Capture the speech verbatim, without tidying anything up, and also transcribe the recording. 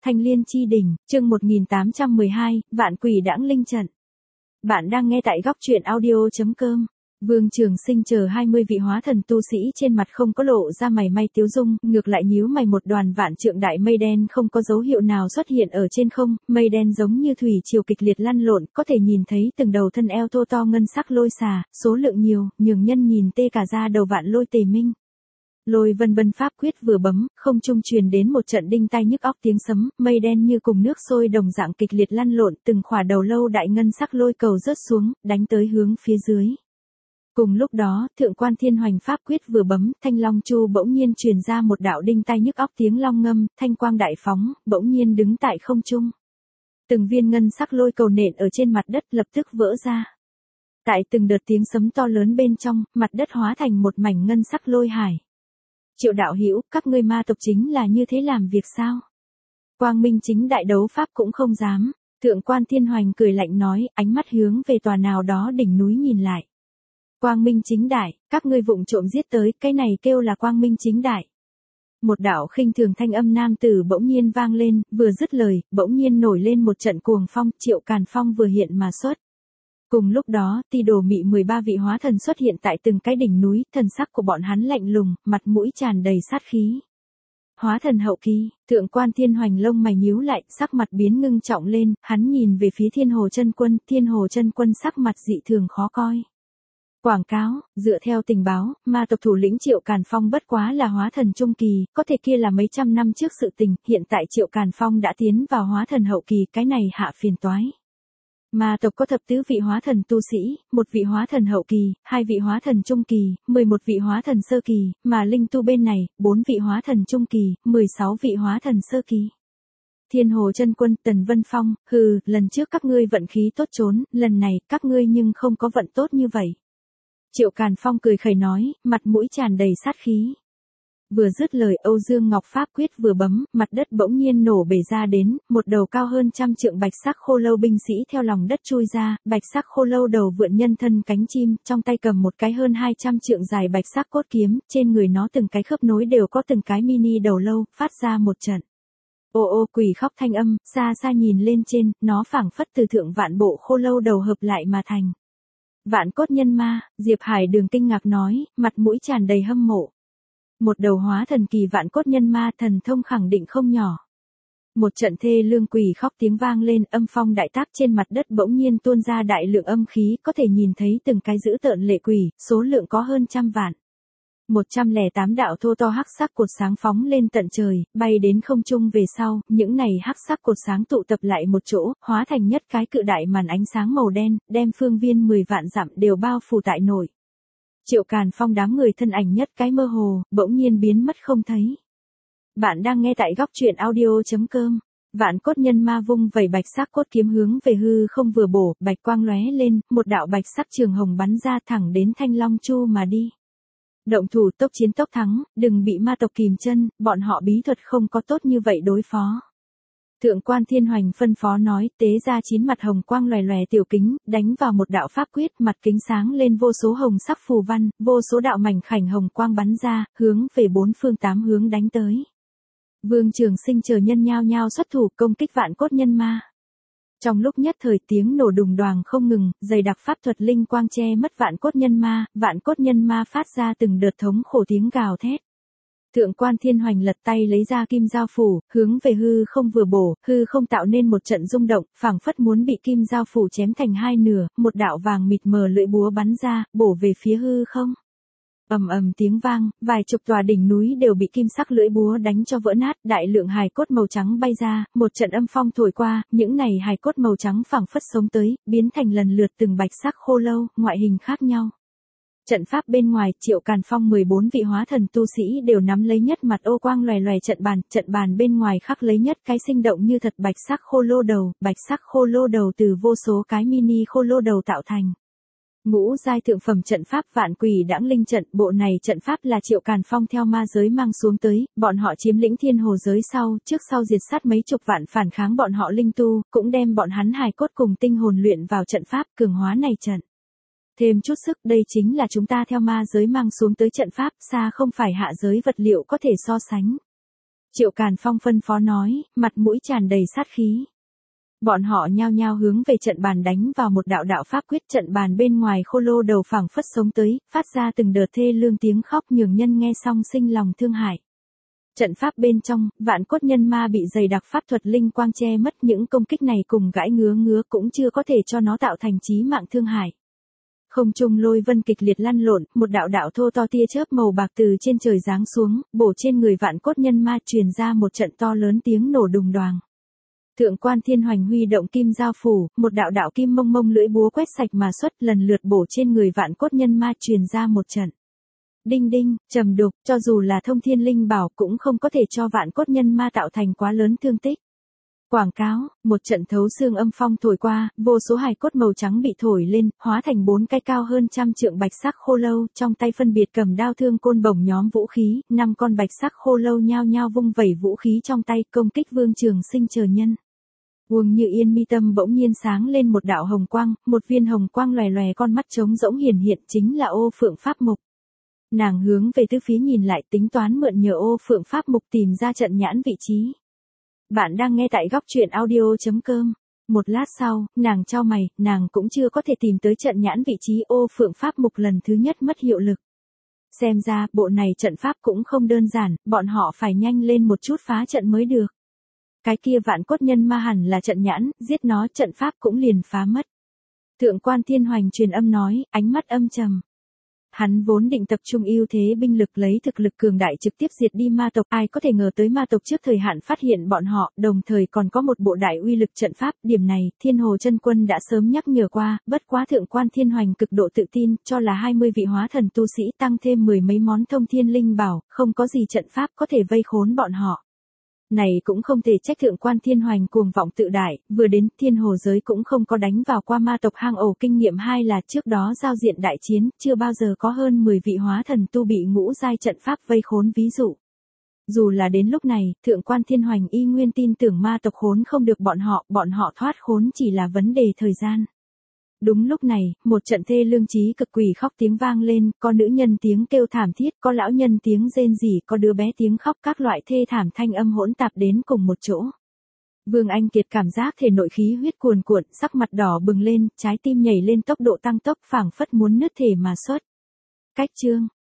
Thanh Liên Chi Đỉnh, chương một nghìn tám trăm mười hai, Vạn Quỷ Đãng Linh Trận. Bạn đang nghe tại góc truyện audio.com. Vương Trường Sinh chờ hai mươi vị hóa thần tu sĩ trên mặt không có lộ ra mày may tiếu dung, ngược lại nhíu mày, một đoàn vạn trượng đại mây đen không có dấu hiệu nào xuất hiện ở trên không, mây đen giống như thủy triều kịch liệt lăn lộn, có thể nhìn thấy từng đầu thân eo thô to ngân sắc lôi xà, số lượng nhiều, nhường nhân nhìn tê cả da đầu. Vạn lôi tề minh. Lôi vân vân pháp quyết vừa bấm, không trung truyền đến một trận đinh tai nhức óc tiếng sấm, mây đen như cùng nước sôi đồng dạng kịch liệt lăn lộn, từng khỏa đầu lâu đại ngân sắc lôi cầu rớt xuống, đánh tới hướng phía dưới. Cùng lúc đó, thượng quan thiên hoành pháp quyết vừa bấm, thanh long chu bỗng nhiên truyền ra một đạo đinh tai nhức óc tiếng long ngâm, thanh quang đại phóng, bỗng nhiên đứng tại không trung. Từng viên ngân sắc lôi cầu nện ở trên mặt đất lập tức vỡ ra. Tại từng đợt tiếng sấm to lớn bên trong, mặt đất hóa thành một mảnh ngân sắc lôi hải. Triệu đạo hữu, các ngươi ma tộc chính là như thế làm việc sao? Quang Minh chính đại đấu pháp cũng không dám. Thượng quan thiên hoành cười lạnh nói, ánh mắt hướng về tòa nào đó đỉnh núi nhìn lại. Quang Minh chính đại, các ngươi vụng trộm giết tới, cái này kêu là quang minh chính đại. Một đạo khinh thường thanh âm nam tử bỗng nhiên vang lên, vừa dứt lời, bỗng nhiên nổi lên một trận cuồng phong, Triệu Càn Phong vừa hiện mà xuất. Cùng lúc đó, Ti Đồ Mị mười ba vị hóa thần xuất hiện tại từng cái đỉnh núi, thần sắc của bọn hắn lạnh lùng, mặt mũi tràn đầy sát khí. Hóa thần hậu kỳ, thượng quan thiên hoành lông mày nhíu lại, sắc mặt biến ngưng trọng lên, hắn nhìn về phía Thiên Hồ Chân Quân, Thiên Hồ Chân Quân sắc mặt dị thường khó coi. Quảng cáo, dựa theo tình báo, ma tộc thủ lĩnh Triệu Càn Phong bất quá là hóa thần trung kỳ, có thể kia là mấy trăm năm trước sự tình, hiện tại Triệu Càn Phong đã tiến vào hóa thần hậu kỳ, cái này hạ phiền toái. Ma tộc có thập tứ vị hóa thần tu sĩ, một vị hóa thần hậu kỳ, hai vị hóa thần trung kỳ, mười một vị hóa thần sơ kỳ, mà linh tu bên này, bốn vị hóa thần trung kỳ, mười sáu vị hóa thần sơ kỳ. Thiên Hồ Chân Quân, Tần Vân Phong, hừ, lần trước các ngươi vận khí tốt trốn, lần này các ngươi nhưng không có vận tốt như vậy. Triệu Càn Phong cười khẩy nói, mặt mũi tràn đầy sát khí. Vừa dứt lời, Âu Dương Ngọc pháp quyết vừa bấm, mặt đất bỗng nhiên nổ bể ra đến, một đầu cao hơn trăm trượng bạch sắc khô lâu binh sĩ theo lòng đất chui ra, bạch sắc khô lâu đầu vượn nhân thân cánh chim, trong tay cầm một cái hơn hai trăm trượng dài bạch sắc cốt kiếm, trên người nó từng cái khớp nối đều có từng cái mini đầu lâu, phát ra một trận. Ô ô quỷ khóc thanh âm, xa xa nhìn lên trên, nó phảng phất từ thượng vạn bộ khô lâu đầu hợp lại mà thành. Vạn cốt nhân ma, Diệp Hải Đường kinh ngạc nói, mặt mũi tràn đầy hâm mộ. Một đầu hóa thần kỳ vạn cốt nhân ma, thần thông khẳng định không nhỏ. Một trận thê lương quỷ khóc tiếng vang lên, âm phong đại tác, trên mặt đất bỗng nhiên tuôn ra đại lượng âm khí, có thể nhìn thấy từng cái dữ tợn lệ quỷ, số lượng có hơn trăm vạn. Một trăm lẻ tám đạo thô to hắc sắc cột sáng phóng lên tận trời, bay đến không trung về sau, những này hắc sắc cột sáng tụ tập lại một chỗ, hóa thành nhất cái cự đại màn ánh sáng màu đen, đem phương viên mười vạn dặm đều bao phủ tại nội. Triệu Càn Phong đám người thân ảnh nhất cái mơ hồ, bỗng nhiên biến mất không thấy. Bạn đang nghe tại góc truyện audio.com. Vạn cốt nhân ma vung vẩy bạch sắc cốt kiếm hướng về hư không vừa bổ, bạch quang lóe lên, một đạo bạch sắc trường hồng bắn ra thẳng đến Thanh Long Chu mà đi. Động thủ tốc chiến tốc thắng, đừng bị ma tộc kìm chân, bọn họ bí thuật không có tốt như vậy đối phó. Thượng quan thiên hoành phân phó nói, tế ra chín mặt hồng quang lòe lòe tiểu kính, đánh vào một đạo pháp quyết, mặt kính sáng lên vô số hồng sắc phù văn, vô số đạo mảnh khảnh hồng quang bắn ra, hướng về bốn phương tám hướng đánh tới. Vương Trường Sinh chờ nhân nhao nhao xuất thủ công kích vạn cốt nhân ma. Trong lúc nhất thời tiếng nổ đùng đoàng không ngừng, dày đặc pháp thuật linh quang che mất vạn cốt nhân ma, vạn cốt nhân ma phát ra từng đợt thống khổ tiếng gào thét. Thượng quan thiên hoành lật tay lấy ra kim giao phủ, hướng về hư không vừa bổ, hư không tạo nên một trận rung động, phảng phất muốn bị kim giao phủ chém thành hai nửa, một đạo vàng mịt mờ lưỡi búa bắn ra, bổ về phía hư không. Ầm ầm tiếng vang, vài chục tòa đỉnh núi đều bị kim sắc lưỡi búa đánh cho vỡ nát, đại lượng hài cốt màu trắng bay ra, một trận âm phong thổi qua, những này hài cốt màu trắng phảng phất sống tới, biến thành lần lượt từng bạch sắc khô lâu, ngoại hình khác nhau. Trận pháp bên ngoài, Triệu Càn Phong mười bốn vị hóa thần tu sĩ đều nắm lấy nhất mặt ô quang lòe lòe trận bàn, trận bàn bên ngoài khắc lấy nhất cái sinh động như thật bạch sắc khô lô đầu, bạch sắc khô lô đầu từ vô số cái mini khô lô đầu tạo thành. Ngũ giai thượng phẩm trận pháp Vạn Quỷ Đãng Linh Trận, bộ này trận pháp là Triệu Càn Phong theo ma giới mang xuống tới, bọn họ chiếm lĩnh thiên hồ giới sau, trước sau diệt sát mấy chục vạn phản kháng bọn họ linh tu, cũng đem bọn hắn hài cốt cùng tinh hồn luyện vào trận pháp cường hóa này trận. Thêm chút sức, đây chính là chúng ta theo ma giới mang xuống tới trận pháp, xa không phải hạ giới vật liệu có thể so sánh. Triệu Càn Phong phân phó nói, mặt mũi tràn đầy sát khí. Bọn họ nhao nhao hướng về trận bàn đánh vào một đạo đạo pháp quyết, trận bàn bên ngoài khô lô đầu phảng phất sống tới, phát ra từng đợt thê lương tiếng khóc nhường nhân nghe xong sinh lòng thương hại. Trận pháp bên trong, vạn cốt nhân ma bị dày đặc pháp thuật linh quang che mất, những công kích này cùng gãi ngứa ngứa cũng chưa có thể cho nó tạo thành chí mạng thương hại. Không trung lôi vân kịch liệt lăn lộn, một đạo đạo thô to tia chớp màu bạc từ trên trời giáng xuống, bổ trên người vạn cốt nhân ma, truyền ra một trận to lớn tiếng nổ đùng đoàng. Thượng quan Thiên Hoành huy động kim giao phủ, một đạo đạo kim mông mông lưỡi búa quét sạch mà xuất, lần lượt bổ trên người vạn cốt nhân ma, truyền ra một trận đinh đinh, trầm đục, cho dù là thông thiên linh bảo cũng không có thể cho vạn cốt nhân ma tạo thành quá lớn thương tích. Quảng cáo, một trận thấu xương âm phong thổi qua, vô số hài cốt màu trắng bị thổi lên, hóa thành bốn cái cao hơn trăm trượng bạch sắc khô lâu, trong tay phân biệt cầm đao thương côn bổng nhóm vũ khí, năm con bạch sắc khô lâu nhao nhao vung vẩy vũ khí trong tay, công kích Vương Trường Sinh chờ nhân. Uông Như Yên mi tâm bỗng nhiên sáng lên một đạo hồng quang, một viên hồng quang lòe lòe con mắt trống rỗng hiển hiện, chính là Ô Phượng Pháp Mục. Nàng hướng về tứ phía nhìn lại, tính toán mượn nhờ Ô Phượng Pháp Mục tìm ra trận nhãn vị trí. Bạn đang nghe tại góc truyện audio chấm com. Một lát sau, nàng chau mày, nàng cũng chưa có thể tìm tới trận nhãn vị trí Ô Phượng Pháp Mục, lần thứ nhất mất hiệu lực. Xem ra, bộ này trận pháp cũng không đơn giản, bọn họ phải nhanh lên một chút phá trận mới được. Cái kia vạn cốt nhân ma hẳn là trận nhãn, giết nó trận pháp cũng liền phá mất. Thượng quan Thiên Hoành truyền âm nói, ánh mắt âm trầm. Hắn vốn định tập trung ưu thế binh lực, lấy thực lực cường đại trực tiếp diệt đi ma tộc, ai có thể ngờ tới ma tộc trước thời hạn phát hiện bọn họ, đồng thời còn có một bộ đại uy lực trận pháp, điểm này, Thiên Hồ Chân Quân đã sớm nhắc nhở qua, bất quá Thượng quan Thiên Hoành cực độ tự tin, cho là hai mươi vị hóa thần tu sĩ tăng thêm mười mấy món thông thiên linh bảo, không có gì trận pháp có thể vây khốn bọn họ. Này cũng không thể trách Thượng quan Thiên Hoành cuồng vọng tự đại, vừa đến thiên hồ giới cũng không có đánh vào qua ma tộc hang ổ, kinh nghiệm hai là trước đó giao diện đại chiến, chưa bao giờ có hơn mười vị hóa thần tu bị ngũ giai trận pháp vây khốn ví dụ. Dù là đến lúc này, Thượng quan Thiên Hoành y nguyên tin tưởng ma tộc khốn không được bọn họ, bọn họ thoát khốn chỉ là vấn đề thời gian. Đúng lúc này, một trận thê lương chí cực quỷ khóc tiếng vang lên, có nữ nhân tiếng kêu thảm thiết, có lão nhân tiếng rên rỉ, có đứa bé tiếng khóc, các loại thê thảm thanh âm hỗn tạp đến cùng một chỗ. Vương Anh Kiệt cảm giác thể nội khí huyết cuồn cuộn, sắc mặt đỏ bừng lên, trái tim nhảy lên tốc độ tăng tốc, phảng phất muốn nứt thể mà xuất. Cách chương